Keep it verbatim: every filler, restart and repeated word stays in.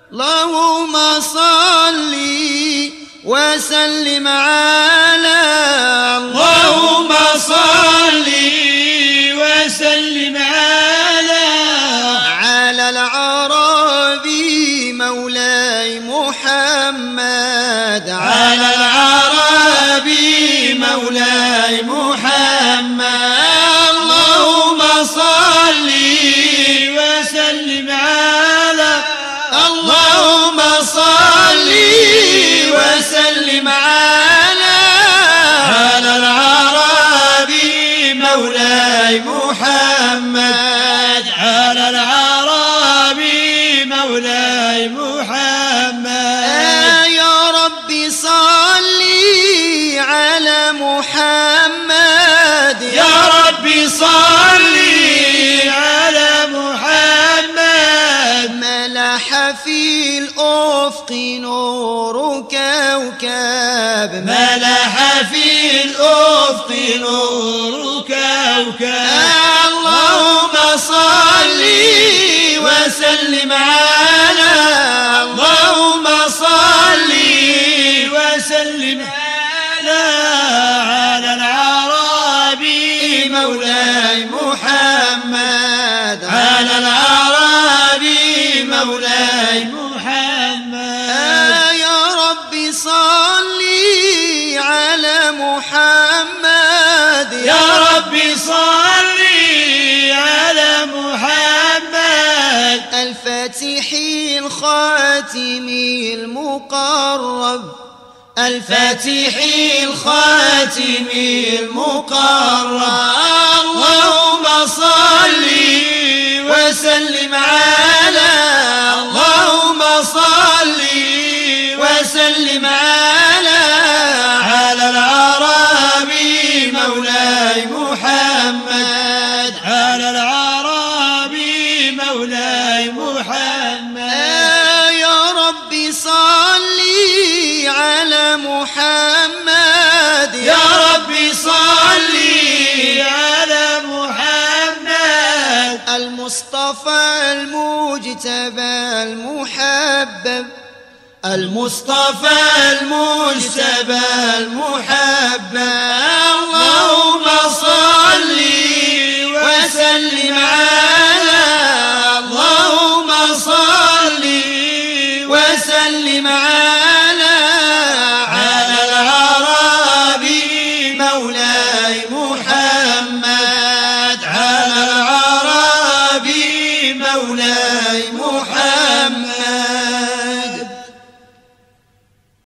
اللهم صل وسلم على اللهم صل وسلم على على العربي مولاي محمد على العربي مولاي محمد اللهم صل وسلم على اللهم صل وسلم على على العربي مولاي محمد على العربي مولاي محمد يا ربي صل على محمد يا ربي صل على محمد ملح في الأفق نور كوكب ملح في الأفق نور كوكب اللهم صل وسلم على اللهم صل وسلم على على العربي مولاي محمد على العربي مولاي محمد يا ربي صل على محمد يا ربي صل على محمد الفاتح الخاتم المقرب الفاتح الخاتم المقرب اللهم صل وسلم على اللهم صل وسلم على على العربي مولاي محمد على العربي مولاي محمد يا ربي صل على محمد يا ربي صل على محمد المصطفى المجتبى المحبب المصطفى المجتبى المحبب اللهم صل وسلم على